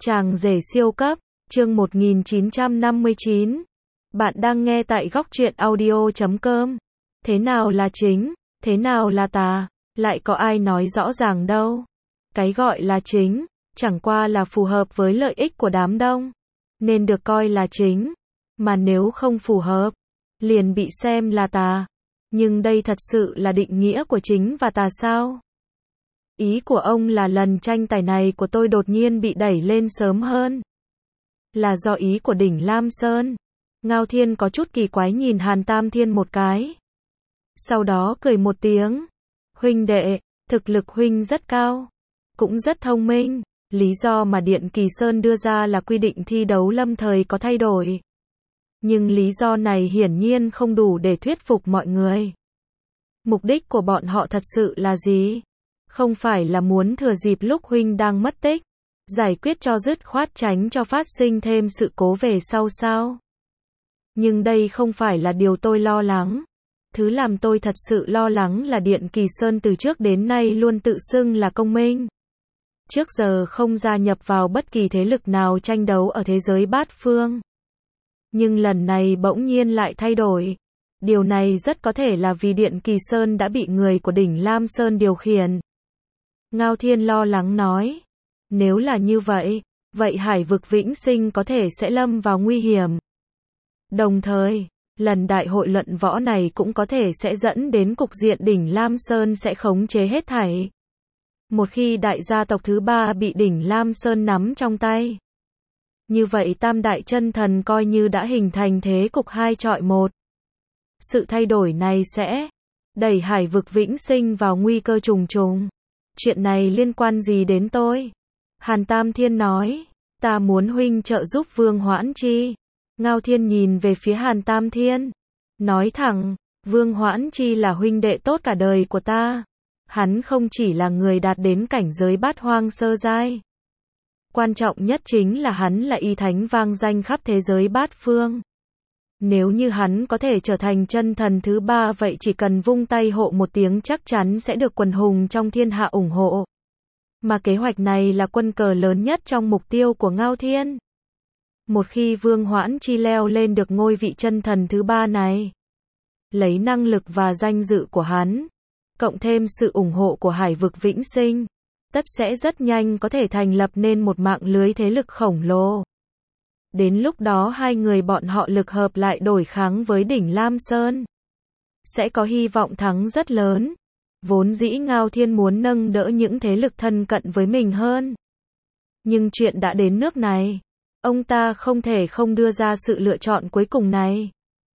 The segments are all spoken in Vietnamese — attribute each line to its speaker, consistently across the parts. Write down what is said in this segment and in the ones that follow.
Speaker 1: Chàng rể siêu cấp, chương 1959. Bạn đang nghe tại góc truyện audio.com. Thế nào là chính, thế nào là tà, lại có ai nói rõ ràng đâu. Cái gọi là chính, chẳng qua là phù hợp với lợi ích của đám đông, nên được coi là chính, mà nếu không phù hợp, liền bị xem là tà. Nhưng đây thật sự là định nghĩa của chính và tà sao? Ý của ông là lần tranh tài này của tôi đột nhiên bị đẩy lên sớm hơn, là do ý của đỉnh Lam Sơn. Ngao Thiên có chút kỳ quái nhìn Hàn Tam Thiên một cái. Sau đó cười một tiếng. Huynh đệ, thực lực huynh rất cao, cũng rất thông minh. Lý do mà Điện Kỳ Sơn đưa ra là quy định thi đấu lâm thời có thay đổi. Nhưng lý do này hiển nhiên không đủ để thuyết phục mọi người. Mục đích của bọn họ thật sự là gì? Không phải là muốn thừa dịp lúc huynh đang mất tích, giải quyết cho dứt khoát tránh cho phát sinh thêm sự cố về sau sao? Nhưng đây không phải là điều tôi lo lắng. Thứ làm tôi thật sự lo lắng là Điện Kỳ Sơn từ trước đến nay luôn tự xưng là công minh. Trước giờ không gia nhập vào bất kỳ thế lực nào tranh đấu ở thế giới bát phương. Nhưng lần này bỗng nhiên lại thay đổi. Điều này rất có thể là vì Điện Kỳ Sơn đã bị người của đỉnh Lam Sơn điều khiển. Ngao Thiên lo lắng nói. Nếu là như vậy, vậy hải vực vĩnh sinh có thể sẽ lâm vào nguy hiểm. Đồng thời, lần đại hội luận võ này cũng có thể sẽ dẫn đến cục diện đỉnh Lam Sơn sẽ khống chế hết thảy. Một khi đại gia tộc thứ ba bị đỉnh Lam Sơn nắm trong tay, như vậy tam đại chân thần coi như đã hình thành thế cục 2 chọi 1. Sự thay đổi này sẽ đẩy hải vực vĩnh sinh vào nguy cơ trùng trùng. Chuyện này liên quan gì đến tôi? Hàn Tam Thiên nói, ta muốn huynh trợ giúp Vương Hoãn Chi. Ngao Thiên nhìn về phía Hàn Tam Thiên, nói thẳng, Vương Hoãn Chi là huynh đệ tốt cả đời của ta. Hắn không chỉ là người đạt đến cảnh giới bát hoang sơ giai. Quan trọng nhất chính là hắn là y thánh vang danh khắp thế giới bát phương. Nếu như hắn có thể trở thành chân thần thứ ba vậy chỉ cần vung tay hộ một tiếng chắc chắn sẽ được quần hùng trong thiên hạ ủng hộ. Mà kế hoạch này là quân cờ lớn nhất trong mục tiêu của Ngao Thiên. Một khi Vương Hoãn Chi leo lên được ngôi vị chân thần thứ ba này, lấy năng lực và danh dự của hắn, cộng thêm sự ủng hộ của hải vực vĩnh sinh, tất sẽ rất nhanh có thể thành lập nên một mạng lưới thế lực khổng lồ. Đến lúc đó hai người bọn họ lực hợp lại đối kháng với đỉnh Lam Sơn, sẽ có hy vọng thắng rất lớn. Vốn dĩ Ngao Thiên muốn nâng đỡ những thế lực thân cận với mình hơn. Nhưng chuyện đã đến nước này, ông ta không thể không đưa ra sự lựa chọn cuối cùng này.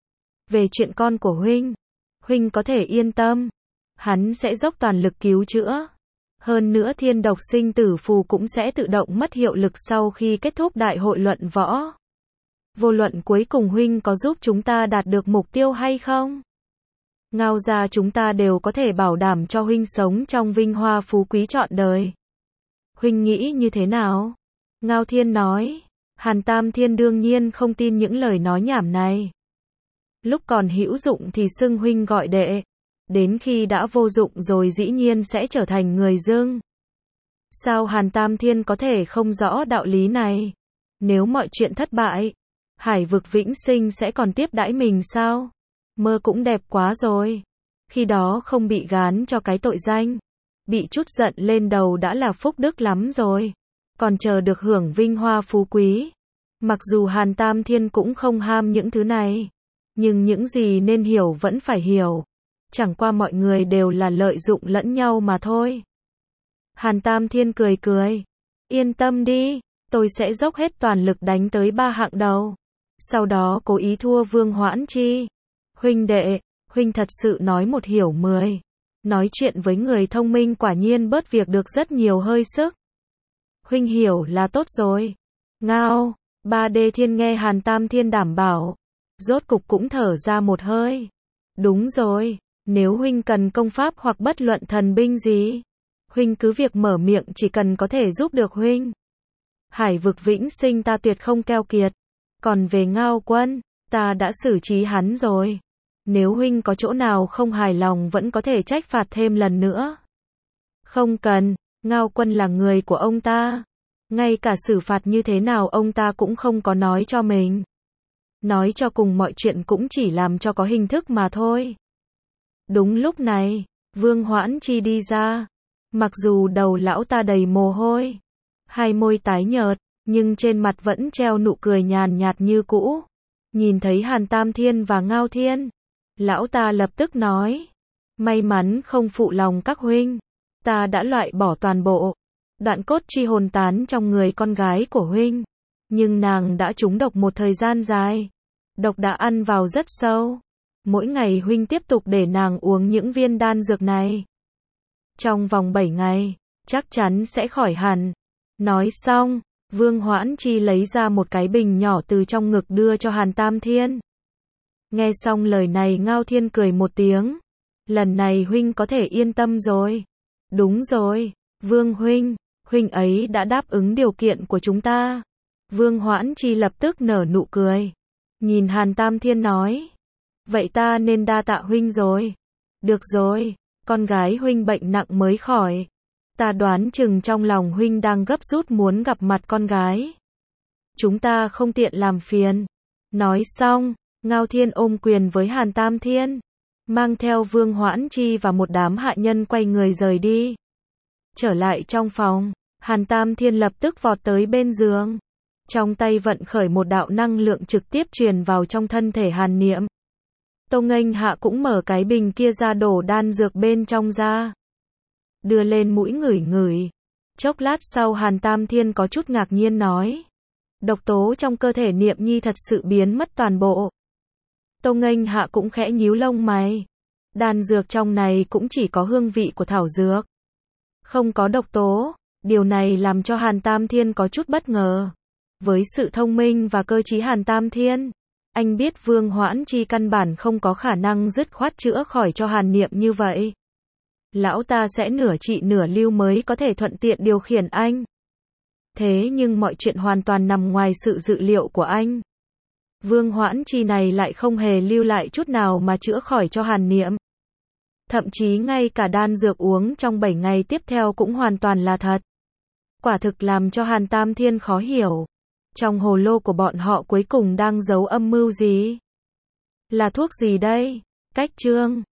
Speaker 1: Về chuyện con của huynh có thể yên tâm, hắn sẽ dốc toàn lực cứu chữa. Hơn nữa thiên độc sinh tử phù cũng sẽ tự động mất hiệu lực sau khi kết thúc đại hội luận võ. Vô luận cuối cùng huynh có giúp chúng ta đạt được mục tiêu hay không, Ngao gia chúng ta đều có thể bảo đảm cho huynh sống trong vinh hoa phú quý trọn đời. Huynh nghĩ như thế nào? Ngao Thiên nói. Hàn Tam Thiên đương nhiên không tin những lời nói nhảm này. Lúc còn hữu dụng thì xưng huynh gọi đệ, đến khi đã vô dụng rồi dĩ nhiên sẽ trở thành người dưng. Sao Hàn Tam Thiên có thể không rõ đạo lý này? Nếu mọi chuyện thất bại, hải vực vĩnh sinh sẽ còn tiếp đãi mình sao? Mơ cũng đẹp quá rồi. Khi đó không bị gán cho cái tội danh, bị chút giận lên đầu đã là phúc đức lắm rồi. Còn chờ được hưởng vinh hoa phú quý. Mặc dù Hàn Tam Thiên cũng không ham những thứ này, nhưng những gì nên hiểu vẫn phải hiểu. Chẳng qua mọi người đều là lợi dụng lẫn nhau mà thôi. Hàn Tam Thiên cười cười. Yên tâm đi, tôi sẽ dốc hết toàn lực đánh tới 3 hạng đầu. Sau đó cố ý thua Vương Hoãn Chi. Huynh đệ, huynh thật sự nói một hiểu 10. Nói chuyện với người thông minh quả nhiên bớt việc được rất nhiều hơi sức. Huynh hiểu là tốt rồi. Ngao, 3D Thiên nghe Hàn Tam Thiên đảm bảo, rốt cục cũng thở ra một hơi. Đúng rồi, nếu huynh cần công pháp hoặc bất luận thần binh gì, huynh cứ việc mở miệng chỉ cần có thể giúp được huynh. Hải vực vĩnh sinh ta tuyệt không keo kiệt. Còn về Ngao Quân, ta đã xử trí hắn rồi. Nếu huynh có chỗ nào không hài lòng vẫn có thể trách phạt thêm lần nữa. Không cần, Ngao Quân là người của ông ta. Ngay cả xử phạt như thế nào ông ta cũng không có nói cho mình. Nói cho cùng mọi chuyện cũng chỉ làm cho có hình thức mà thôi. Đúng lúc này, Vương Hoãn Chi đi ra. Mặc dù đầu lão ta đầy mồ hôi, hai môi tái nhợt, nhưng trên mặt vẫn treo nụ cười nhàn nhạt như cũ. Nhìn thấy Hàn Tam Thiên và Ngao Thiên, lão ta lập tức nói, may mắn không phụ lòng các huynh, ta đã loại bỏ toàn bộ đoạn cốt truy hồn tán trong người con gái của huynh, nhưng nàng đã trúng độc một thời gian dài, độc đã ăn vào rất sâu, mỗi ngày huynh tiếp tục để nàng uống những viên đan dược này. Trong vòng 7 ngày, chắc chắn sẽ khỏi hẳn. Nói xong, Vương Hoãn Chi lấy ra một cái bình nhỏ từ trong ngực đưa cho Hàn Tam Thiên. Nghe xong lời này Ngao Thiên cười một tiếng. Lần này huynh có thể yên tâm rồi. Đúng rồi, Vương huynh, huynh ấy đã đáp ứng điều kiện của chúng ta. Vương Hoãn Chi lập tức nở nụ cười. Nhìn Hàn Tam Thiên nói. Vậy ta nên đa tạ huynh rồi. Được rồi, con gái huynh bệnh nặng mới khỏi. Ta đoán chừng trong lòng huynh đang gấp rút muốn gặp mặt con gái. Chúng ta không tiện làm phiền. Nói xong, Ngao Thiên ôm quyền với Hàn Tam Thiên, mang theo Vương Hoãn Chi và một đám hạ nhân quay người rời đi. Trở lại trong phòng, Hàn Tam Thiên lập tức vọt tới bên giường. Trong tay vận khởi một đạo năng lượng trực tiếp truyền vào trong thân thể Hàn Niệm. Tô Nghênh Hạ cũng mở cái bình kia ra đổ đan dược bên trong ra. Đưa lên mũi ngửi ngửi. Chốc lát sau Hàn Tam Thiên có chút ngạc nhiên nói. Độc tố trong cơ thể Niệm Nhi thật sự biến mất toàn bộ. Tô Nghênh Hạ cũng khẽ nhíu lông mày. Đan dược trong này cũng chỉ có hương vị của thảo dược, không có độc tố. Điều này làm cho Hàn Tam Thiên có chút bất ngờ. Với sự thông minh và cơ trí Hàn Tam Thiên, anh biết Vương Hoãn Chi căn bản không có khả năng dứt khoát chữa khỏi cho Hàn Niệm như vậy. Lão ta sẽ nửa trị nửa lưu mới có thể thuận tiện điều khiển anh. Thế nhưng mọi chuyện hoàn toàn nằm ngoài sự dự liệu của anh. Vương Hoãn Chi này lại không hề lưu lại chút nào mà chữa khỏi cho Hàn Niệm. Thậm chí ngay cả đan dược uống trong 7 ngày tiếp theo cũng hoàn toàn là thật. Quả thực làm cho Hàn Tam Thiên khó hiểu. Trong hồ lô của bọn họ cuối cùng đang giấu âm mưu gì? Là thuốc gì đây? Cách chương